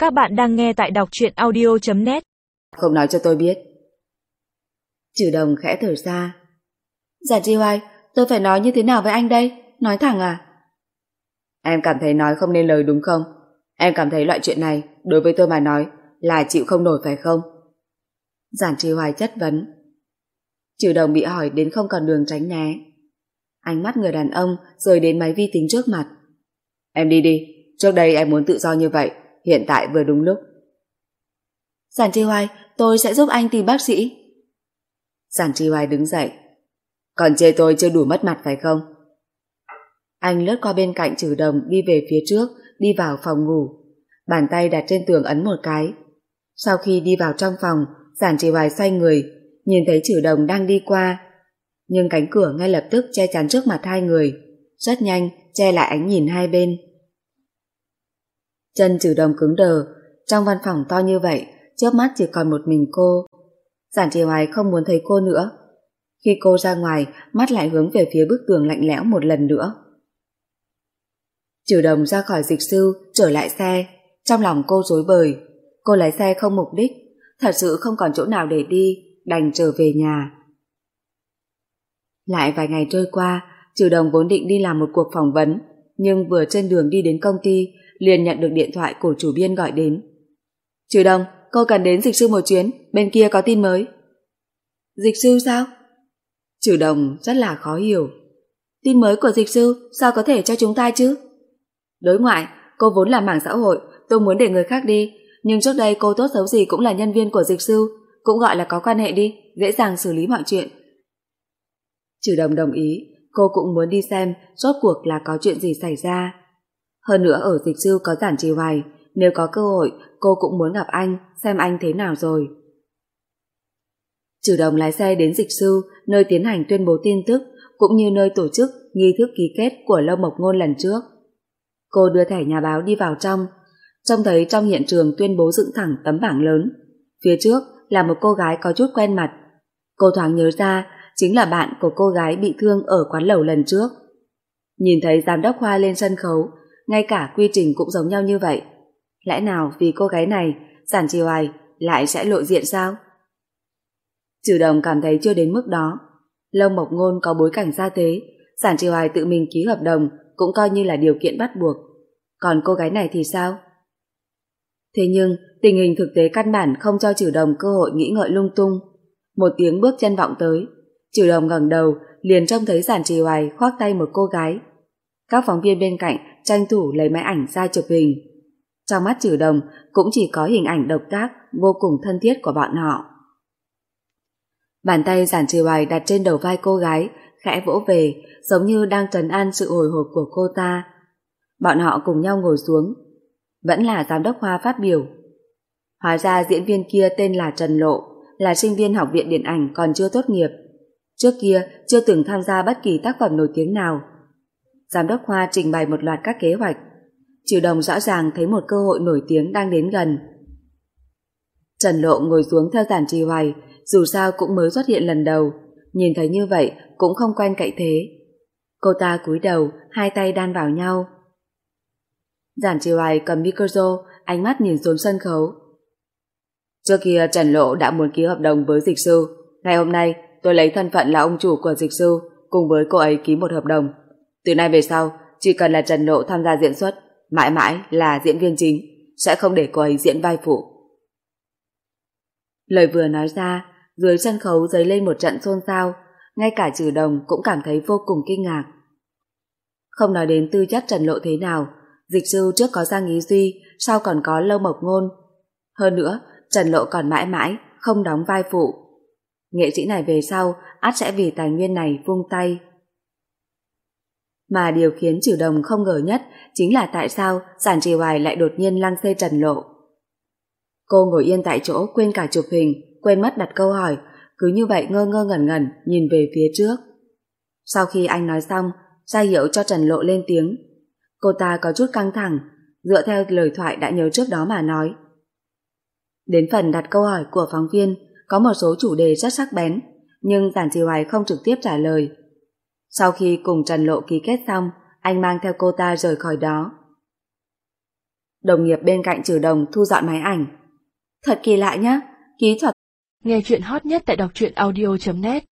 Các bạn đang nghe tại đọc truyện audio.net. Không nói cho tôi biết. Trừ Đồng khẽ thở ra. Giản Chi Hoài, tôi phải nói như thế nào với anh đây? Nói thẳng à? Em cảm thấy nói không nên lời đúng không? Em cảm thấy loại chuyện này đối với tôi mà nói là chịu không nổi phải không? Giản Chi Hoài chất vấn. Trừ Đồng bị hỏi đến không còn đường tránh né. Ánh mắt người đàn ông rơi đến máy vi tính trước mặt. Em đi đi, trước đây em muốn tự do như vậy, hiện tại vừa đúng lúc. Giản Chi Hoài, tôi sẽ giúp anh tìm bác sĩ. Giản Chi Hoài đứng dậy. Còn chê tôi chưa đủ mất mặt phải không? Anh lướt qua bên cạnh Trừ Đồng đi về phía trước, đi vào phòng ngủ. Bàn tay đặt trên tường ấn một cái. Sau khi đi vào trong phòng, Giản Chi Hoài xoay người, nhìn thấy Trừ Đồng đang đi qua. Nhưng cánh cửa ngay lập tức che chắn trước mặt hai người, rất nhanh che lại ánh nhìn hai bên. Chân Trừ Đồng cứng đờ, trong văn phòng to như vậy, chớp mắt chỉ còn một mình cô. Giản Chi Hoài không muốn thấy cô nữa. Khi cô ra ngoài, mắt lại hướng về phía bức tường lạnh lẽo một lần nữa. Trừ Đồng ra khỏi dịch sư, trở lại xe. Trong lòng cô rối bời. Cô lái xe không mục đích, thật sự không còn chỗ nào để đi, đành trở về nhà. Lại vài ngày trôi qua, Trừ Đồng vốn định đi làm một cuộc phỏng vấn, nhưng vừa trên đường đi đến công ty, liền nhận được điện thoại của chủ biên gọi đến. Trừ Đồng, cô cần đến dịch sư một chuyến, bên kia có tin mới. Dịch sư sao? Trừ Đồng rất là khó hiểu. Tin mới của dịch sư sao có thể cho chúng ta chứ? Đối ngoại, cô vốn là mảng xã hội, tôi muốn để người khác đi, nhưng trước đây cô tốt xấu gì cũng là nhân viên của dịch sư, cũng gọi là có quan hệ đi, dễ dàng xử lý mọi chuyện. Trừ Đồng đồng ý, cô cũng muốn đi xem rốt cuộc là có chuyện gì xảy ra. Hơn nữa ở dịch sư có Giản Chi Hoài, nếu có cơ hội cô cũng muốn gặp anh, xem anh thế nào rồi. Trừ Đồng lái xe đến dịch sư, nơi tiến hành tuyên bố tin tức, cũng như nơi tổ chức nghi thức ký kết của Lâu Mộc Ngôn lần trước. Cô đưa thẻ nhà báo đi vào trong, trông thấy trong hiện trường tuyên bố dựng thẳng tấm bảng lớn. Phía trước là một cô gái có chút quen mặt. Cô thoáng nhớ ra chính là bạn của cô gái bị thương ở quán lẩu lần trước. Nhìn thấy giám đốc Hoa lên sân khấu, ngay cả quy trình cũng giống nhau như vậy. Lẽ nào vì cô gái này, Giản Chi Hoài lại sẽ lộ diện sao? Trừ Đồng cảm thấy chưa đến mức đó. Lâu Mộc Ngôn có bối cảnh gia thế, Giản Chi Hoài tự mình ký hợp đồng cũng coi như là điều kiện bắt buộc. Còn cô gái này thì sao? Thế nhưng tình hình thực tế căn bản không cho Trừ Đồng cơ hội nghĩ ngợi lung tung. Một tiếng bước chân vọng tới, Trừ Đồng ngẩng đầu liền trông thấy Giản Chi Hoài khoác tay một cô gái. Các phóng viên bên cạnh tranh thủ lấy máy ảnh ra chụp hình. Trong mắt Trừ Đồng cũng chỉ có hình ảnh độc tác vô cùng thân thiết của bọn họ. Bàn tay Giản Chi Hoài đặt trên đầu vai cô gái, khẽ vỗ về, giống như đang trấn an sự hồi hộp của cô ta. Bọn họ cùng nhau ngồi xuống. Vẫn là giám đốc Hoa phát biểu. Hóa ra diễn viên kia tên là Trần Lộ, là sinh viên học viện điện ảnh còn chưa tốt nghiệp. Trước kia chưa từng tham gia bất kỳ tác phẩm nổi tiếng nào. Giám đốc Hoa trình bày một loạt các kế hoạch. Trừ Đồng rõ ràng thấy một cơ hội nổi tiếng đang đến gần. Trần Lộ ngồi xuống theo Giản Chi Hoài, dù sao cũng mới xuất hiện lần đầu, nhìn thấy như vậy cũng không quen cậy thế. Cô ta cúi đầu, hai tay đan vào nhau. Giản Chi Hoài cầm micro, ánh mắt nhìn xuống sân khấu. Trước kia Trần Lộ đã muốn ký hợp đồng với dịch sư, ngày hôm nay tôi lấy thân phận là ông chủ của dịch sư, cùng với cô ấy ký một hợp đồng. Từ nay về sau, chỉ cần là Trần Lộ tham gia diễn xuất, mãi mãi là diễn viên chính, sẽ không để cô ấy diễn vai phụ. Lời vừa nói ra, dưới sân khấu dấy lên một trận xôn xao, ngay cả Trừ Đồng cũng cảm thấy vô cùng kinh ngạc. Không nói đến tư chất Trần Lộ thế nào, dịch sư trước có Giang Ý Duy, sau còn có Lâu Mộc Ngôn. Hơn nữa, Trần Lộ còn mãi mãi không đóng vai phụ. Nghệ sĩ này về sau ắt sẽ vì tài nguyên này vung tay. Mà điều khiến Trừ Đồng không ngờ nhất chính là tại sao Giản Chi Hoài lại đột nhiên lăng xê Trần Lộ. Cô ngồi yên tại chỗ quên cả chụp hình, quên mất đặt câu hỏi, cứ như vậy ngơ ngơ ngẩn ngẩn nhìn về phía trước. Sau khi anh nói xong, ra hiệu cho Trần Lộ lên tiếng. Cô ta có chút căng thẳng, dựa theo lời thoại đã nhớ trước đó mà nói. Đến phần đặt câu hỏi của phóng viên, có một số chủ đề rất sắc bén, nhưng Giản Chi Hoài không trực tiếp trả lời. Sau khi cùng Trần Lộ ký kết xong, anh mang theo cô ta rời khỏi đó. Đồng nghiệp bên cạnh Trừ Đồng thu dọn máy ảnh. Thật kỳ lạ nhá, kỹ thuật. Nghe chuyện hot nhất tại đọc truyện audio.net